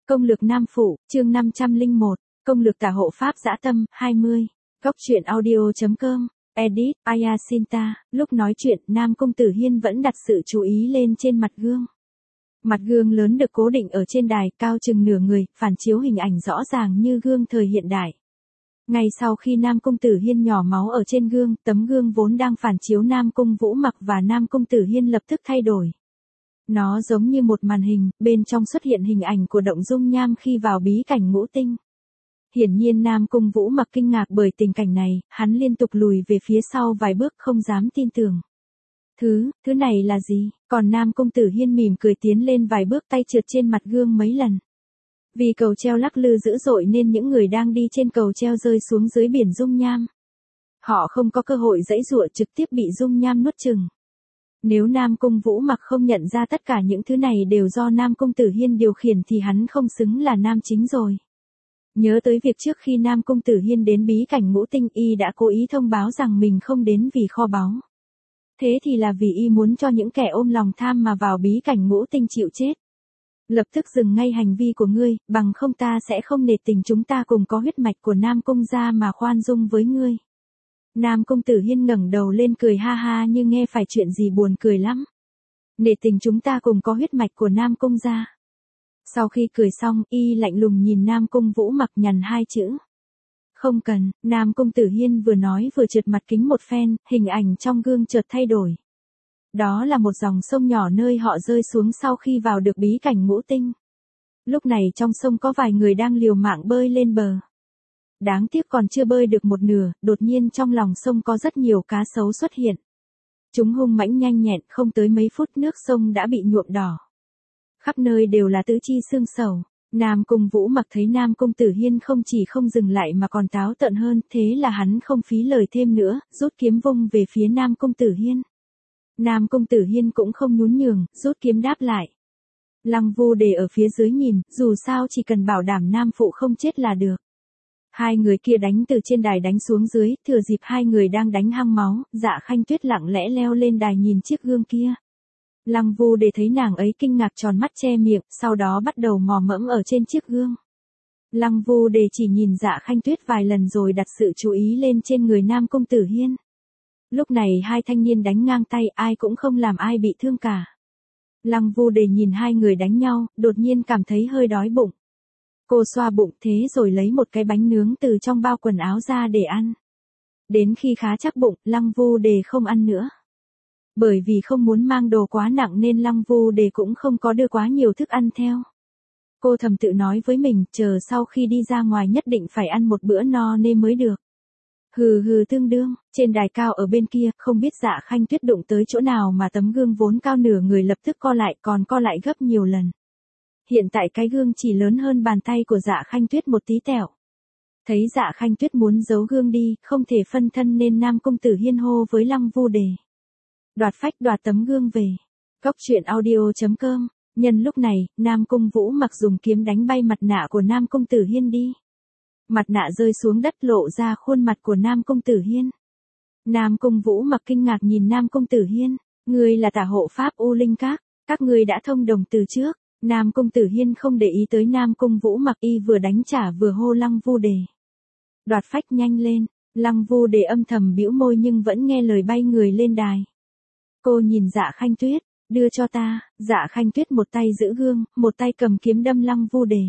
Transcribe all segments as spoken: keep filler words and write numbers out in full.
Công lược Nam Phụ, chương năm trăm lẻ một, công lược tả hộ pháp dã tâm, hai mươi. Góc truyện audio chấm com, edit, Ayasinta, lúc nói chuyện, Nam Công Tử Hiên vẫn đặt sự chú ý lên trên mặt gương. Mặt gương lớn được cố định ở trên đài, cao chừng nửa người, phản chiếu hình ảnh rõ ràng như gương thời hiện đại. Ngay sau khi Nam Công Tử Hiên nhỏ máu ở trên gương, tấm gương vốn đang phản chiếu Nam Cung Vũ Mặc và Nam Công Tử Hiên lập tức thay đổi. Nó giống như một màn hình, bên trong xuất hiện hình ảnh của Động Dung Nham khi vào bí cảnh ngũ tinh. Hiển nhiên Nam Cung Vũ Mặc kinh ngạc bởi tình cảnh này, hắn liên tục lùi về phía sau vài bước không dám tin tưởng. Thứ, thứ này là gì? Còn Nam Công Tử Hiên mỉm cười tiến lên vài bước, tay trượt trên mặt gương mấy lần. Vì cầu treo lắc lư dữ dội nên những người đang đi trên cầu treo rơi xuống dưới biển dung nham. Họ không có cơ hội giãy giụa, trực tiếp bị dung nham nuốt chửng. Nếu Nam Cung Vũ Mặc không nhận ra tất cả những thứ này đều do Nam Công Tử Hiên điều khiển thì hắn không xứng là nam chính rồi. Nhớ tới việc trước khi Nam Công Tử Hiên đến bí cảnh ngũ tinh, y đã cố ý thông báo rằng mình không đến vì kho báu. Thế thì là vì y muốn cho những kẻ ôm lòng tham mà vào bí cảnh ngũ tinh chịu chết. Lập tức dừng ngay hành vi của ngươi, bằng không ta sẽ không nể tình chúng ta cùng có huyết mạch của Nam Cung gia mà khoan dung với ngươi. Nam Công Tử Hiên ngẩng đầu lên cười ha ha như nghe phải chuyện gì buồn cười lắm. Nể tình chúng ta cùng có huyết mạch của Nam Cung gia. Sau khi cười xong, y lạnh lùng nhìn Nam Cung Vũ Mặc nhằn hai chữ. Không cần. Nam Công Tử Hiên vừa nói vừa trượt mặt kính một phen, hình ảnh trong gương chợt thay đổi. Đó là một dòng sông nhỏ nơi họ rơi xuống sau khi vào được bí cảnh ngũ tinh. Lúc này trong sông có vài người đang liều mạng bơi lên bờ. Đáng tiếc còn chưa bơi được một nửa, đột nhiên trong lòng sông có rất nhiều cá sấu xuất hiện. Chúng hung mãnh nhanh nhẹn, không tới mấy phút nước sông đã bị nhuộm đỏ. Khắp nơi đều là tứ chi xương sầu. Nam Cung Vũ Mặc thấy Nam Công Tử Hiên không chỉ không dừng lại mà còn táo tợn hơn, thế là hắn không phí lời thêm nữa, rút kiếm vung về phía Nam Công Tử Hiên. Nam Công Tử Hiên cũng không nhún nhường, rút kiếm đáp lại. Lăng Vu Đề ở phía dưới nhìn, dù sao chỉ cần bảo đảm Nam Phụ không chết là được. Hai người kia đánh từ trên đài đánh xuống dưới, thừa dịp hai người đang đánh hăng máu, Dạ Khanh Tuyết lặng lẽ leo lên đài nhìn chiếc gương kia. Lăng Vu Đề thấy nàng ấy kinh ngạc tròn mắt che miệng, sau đó bắt đầu mò mẫm ở trên chiếc gương. Lăng Vu Đề chỉ nhìn Dạ Khanh Tuyết vài lần rồi đặt sự chú ý lên trên người Nam Công Tử Hiên. Lúc này hai thanh niên đánh ngang tay, ai cũng không làm ai bị thương cả. Lăng Vu Đề nhìn hai người đánh nhau, đột nhiên cảm thấy hơi đói bụng. Cô xoa bụng thế rồi lấy một cái bánh nướng từ trong bao quần áo ra để ăn. Đến khi khá chắc bụng, Lăng Vu Đề không ăn nữa. Bởi vì không muốn mang đồ quá nặng nên Lăng Vu Đề cũng không có đưa quá nhiều thức ăn theo. Cô thầm tự nói với mình, chờ sau khi đi ra ngoài nhất định phải ăn một bữa no nê mới được. Hừ hừ tương đương, trên đài cao ở bên kia, không biết Dạ Khanh Tuyết đụng tới chỗ nào mà tấm gương vốn cao nửa người lập tức co lại, còn co lại gấp nhiều lần. Hiện tại cái gương chỉ lớn hơn bàn tay của Dạ Khanh Tuyết một tí tẹo. Thấy Dạ Khanh Tuyết muốn giấu gương đi, không thể phân thân nên Nam Công Tử Hiên hô với Lăng Vu Đề. Đoạt phách đoạt tấm gương về. Góc truyện audio chấm com. Nhân lúc này, Nam Cung Vũ Mặc dùng kiếm đánh bay mặt nạ của Nam Công Tử Hiên đi. Mặt nạ rơi xuống đất lộ ra khuôn mặt của Nam Công Tử Hiên. Nam Cung Vũ Mặc kinh ngạc nhìn Nam Công Tử Hiên. Ngươi là tả hộ pháp U Linh Các, các ngươi đã thông đồng từ trước. Nam Công Tử Hiên không để ý tới Nam Cung Vũ Mặc, y vừa đánh trả vừa hô Lăng Vu Đề. Đoạt phách nhanh lên. Lăng Vu Đề âm thầm bĩu môi nhưng vẫn nghe lời bay người lên đài. Cô nhìn Dạ Khanh Tuyết, đưa cho ta. Dạ Khanh Tuyết một tay giữ gương, một tay cầm kiếm đâm Lăng Vu Đề.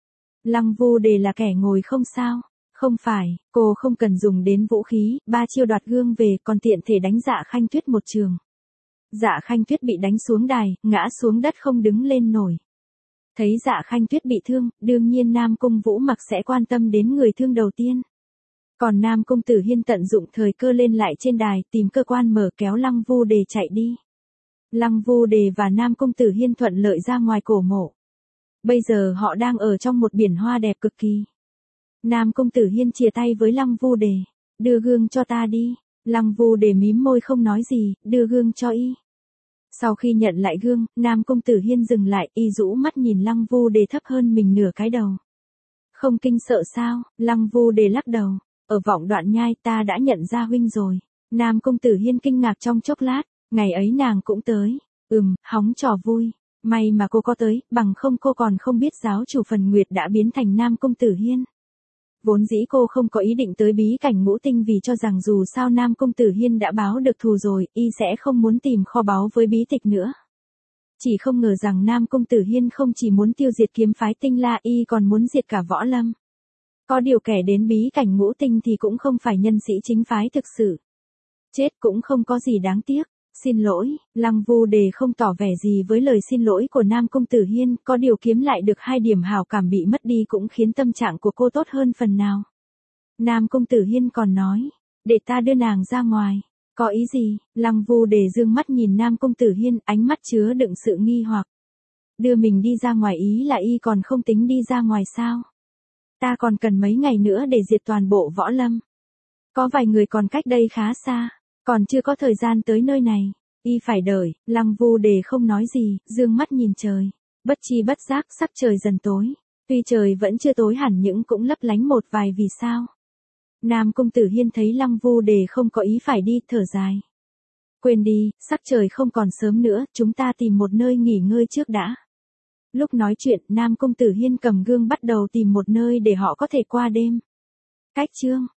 Lăng Vu Đề là kẻ ngồi không sao? Không phải, cô không cần dùng đến vũ khí, ba chiêu đoạt gương về còn tiện thể đánh Dạ Khanh Tuyết một trường. Dạ Khanh Tuyết bị đánh xuống đài, ngã xuống đất không đứng lên nổi. Thấy Dạ Khanh Tuyết bị thương, đương nhiên Nam Cung Vũ Mặc sẽ quan tâm đến người thương đầu tiên. Còn Nam Công Tử Hiên tận dụng thời cơ lên lại trên đài, tìm cơ quan mở kéo Lăng Vu Đề chạy đi. Lăng Vu Đề và Nam Công Tử Hiên thuận lợi ra ngoài cổ mộ. Bây giờ họ đang ở trong một biển hoa đẹp cực kỳ. Nam Công Tử Hiên chìa tay với Lăng Vu Đề. Đưa gương cho ta đi. Lăng Vu Đề mím môi không nói gì, đưa gương cho y. Sau khi nhận lại gương, Nam Công Tử Hiên dừng lại, y rũ mắt nhìn Lăng Vu Đề thấp hơn mình nửa cái đầu. Không kinh sợ sao? Lăng Vu Đề lắc đầu. Ở Vọng Đoạn Nhai ta đã nhận ra huynh rồi. Nam Công Tử Hiên kinh ngạc trong chốc lát, ngày ấy nàng cũng tới. Ừm, hóng trò vui. May mà cô có tới, bằng không cô còn không biết giáo chủ Phần Nguyệt đã biến thành Nam Công Tử Hiên. Vốn dĩ cô không có ý định tới bí cảnh ngũ tinh vì cho rằng dù sao Nam Công Tử Hiên đã báo được thù rồi, y sẽ không muốn tìm kho báu với bí tịch nữa. Chỉ không ngờ rằng Nam Công Tử Hiên không chỉ muốn tiêu diệt kiếm phái Tinh La, y còn muốn diệt cả võ lâm. Có điều kẻ đến bí cảnh ngũ tinh thì cũng không phải nhân sĩ chính phái thực sự. Chết cũng không có gì đáng tiếc. Xin lỗi, Lăng Vu Đề không tỏ vẻ gì với lời xin lỗi của Nam Công Tử Hiên, có điều kiếm lại được hai điểm hảo cảm bị mất đi cũng khiến tâm trạng của cô tốt hơn phần nào. Nam Công Tử Hiên còn nói, để ta đưa nàng ra ngoài. Có ý gì? Lăng Vu Đề dương mắt nhìn Nam Công Tử Hiên, ánh mắt chứa đựng sự nghi hoặc. Đưa mình đi ra ngoài ý là y còn không tính đi ra ngoài sao? Ta còn cần mấy ngày nữa để diệt toàn bộ võ lâm. Có vài người còn cách đây khá xa, còn chưa có thời gian tới nơi này. Y phải đợi. Lăng Vu Đề không nói gì, dương mắt nhìn trời. Bất chi bất giác sắc trời dần tối. Tuy trời vẫn chưa tối hẳn nhưng cũng lấp lánh một vài vì sao. Nam Công Tử Hiên thấy Lăng Vu Đề không có ý phải đi, thở dài. Quên đi, sắc trời không còn sớm nữa, chúng ta tìm một nơi nghỉ ngơi trước đã. Lúc nói chuyện, Nam Công Tử Hiên cầm gương bắt đầu tìm một nơi để họ có thể qua đêm. Cách chương